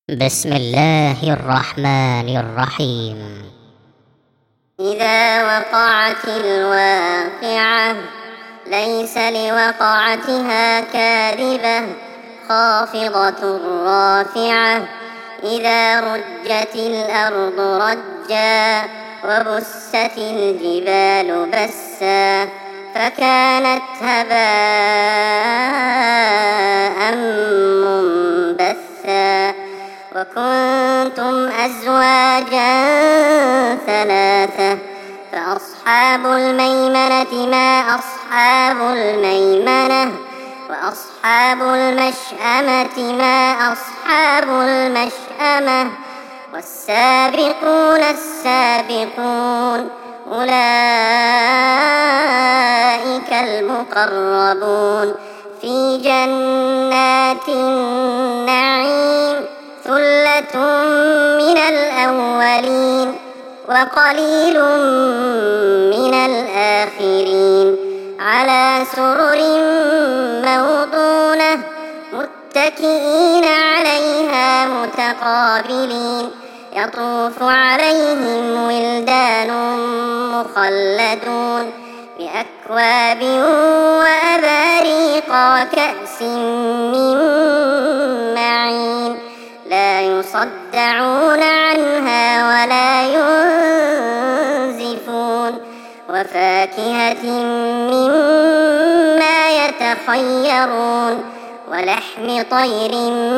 بسم الله الرحمن الرحيم. إذا وقعت الواقعة ليس لوقعتها كاذبة خافضة رافعة إذا رجت الأرض رجا وبست الجبال بسا فكانت هباء منبثا وكنتم أزواجا ثلاثة فأصحاب الميمنة ما أصحاب الميمنة وأصحاب المشأمة ما أصحاب المشأمة والسابقون السابقون أولئك المقربون في جنات النعيم ثلة من الأولين وقليل من الآخرين على سرر موضونة متكئين عليها متقابلين يطوف عليهم ولدان مخلدون بأكواب وأباريق وكأس من معين لا يصدعون عنها ولا ينزفون وفاكهة مما يتخيرون ولحم طير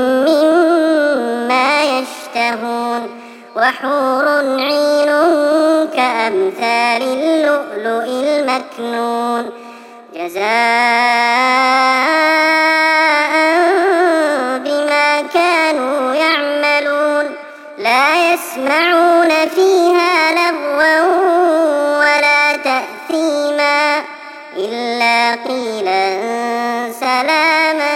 مما يشتهون وحور عين كأمثال اللؤلؤ المكنون جزاء بما كانوا يعملون لا يسمعون فيها لغوا ولا تأثيما إلا قيلا سلاما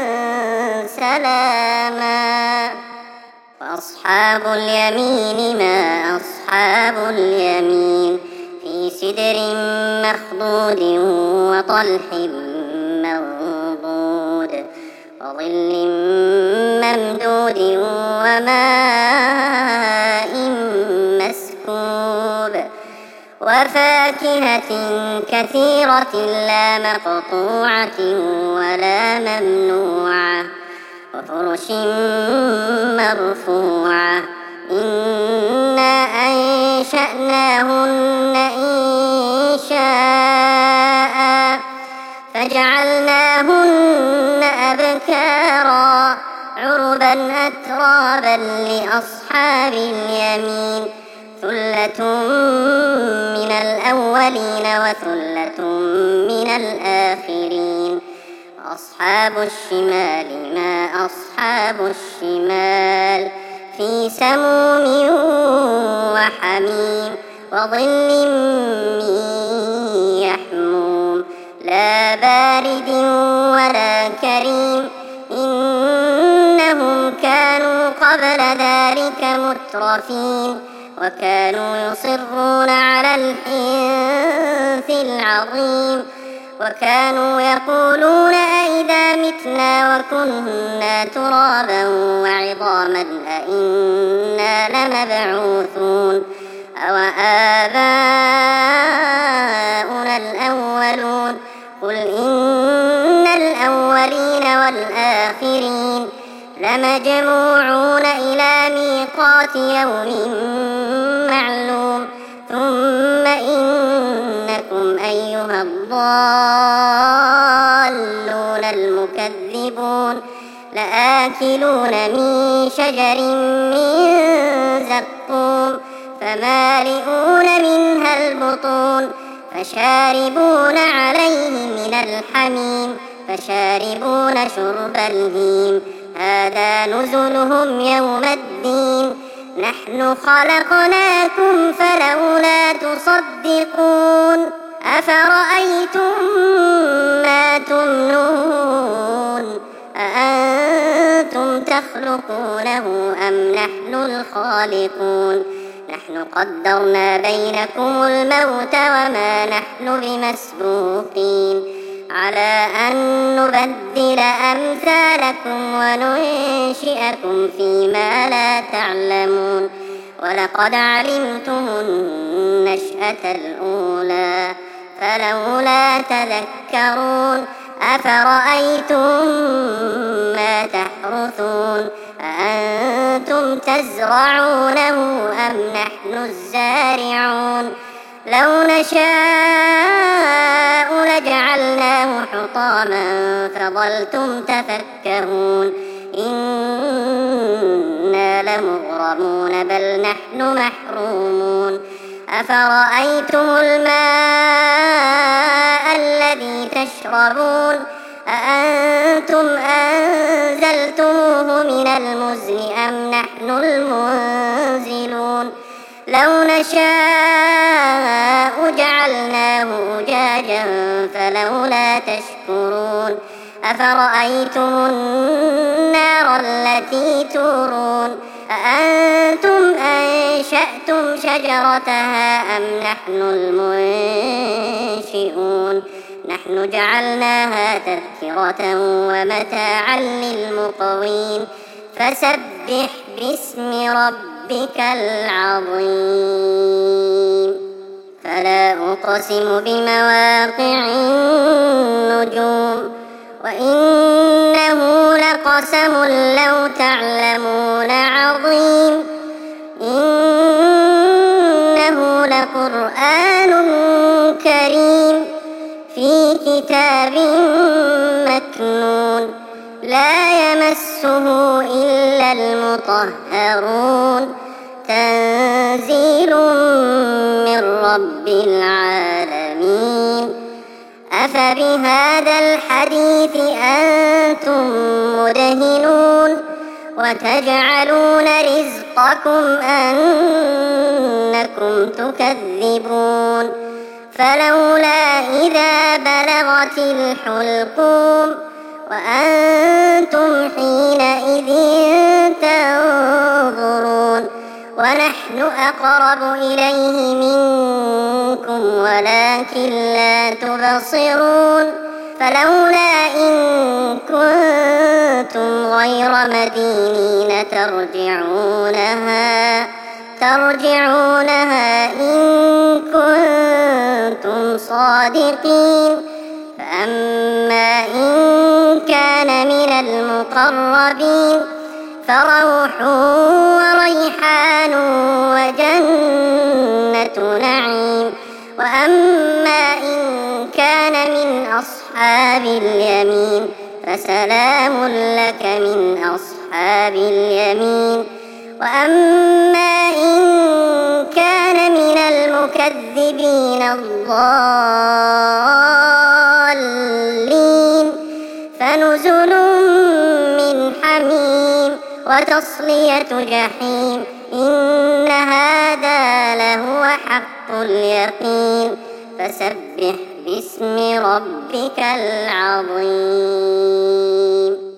سلاما وأصحاب اليمين ما أصحاب اليمين في سدر مخضود وطلح منضود وظل ممدود وماء مسكوب وفاكهة كثيرة لا مقطوعة ولا ممنوعة وفرش مرفوعة إنا أنشأناهن إنشاء فجعلناهن أبكارا عربا أترابا لأصحاب اليمين ثلة من الأولين وثلة من الآخرين أصحاب الشمال ما أصحاب الشمال في سموم وحميم وظل من يحموم لا بارد ولا كريم إنهم كانوا قبل ذلك مترفين وكانوا يصرون على الحنث العظيم وكانوا يقولون أئذا متنا وكنا ترابا وعظاما أئنا لمبعوثون أوآباؤنا الأولون قل إن الأولين والآخرين لمجموعون إلى ميقات يوم معلوم ثم إنكم أيها الضالون المكذبون لآكلون من شجر من زقوم فمالئون منها البطون فشاربون عليه من الحميم فشاربون شرب الهيم هذا نزلهم يوم الدين نحن خلقناكم فلولا تصدقون أفرأيتم ما تمنون أأنتم تخلقونه أم نحن الخالقون نحن قدرنا بينكم الموت وما نحن بمسبوقين على أن نبدل أمثالكم وننشئكم فيما لا تعلمون ولقد علمتم النشأة الأولى فلولا تذكرون أفرأيتم ما تحرثون أأنتم تزرعونه أم نحن الزارعون لو نشاء لجعلناه حطاما فظلتم تفكهون إنا لمغرمون بل نحن محرومون أفرأيتم الماء الذي تشربون أأنتم أنزلتموه من المزن أم نحن المنزلون لو نشاء جعلناه أجاجا فلولا تشكرون أفرأيتم النار التي تورون أأنتم أنشأتم شجرتها أم نحن المنشئون نحن جعلناها تذكرة ومتاعا للمقوين فسبح باسم ربك العظيم فلا أقسم بمواقع النجوم وإنه لقسم لو تعلمون عظيم إنه لقرآن كريم في كتاب مكنون لا يمسه إلا المطهرون تنزيل من رب العالمين أفبهذا الحديث أنتم مدهنون وتجعلون رزقكم أنكم تكذبون فلولا إذا بلغت الحلقوم وأنتم حينئذ تنظرون ونحن أقرب إليه منكم ولكن لا تبصرون فلولا إن كنتم غير مدينين ترجعونها إن كنتم صادقين فأما إن كان من المقربين فروح وريحان وجنة نعيم وأما إن كان من أصحاب اليمين فسلام لك من أصحاب اليمين وأما إن كان من المكذبين الضالين فنزل من حميم وتصلية جحيم إن هذا لهو حق اليقين فسبح باسم ربك العظيم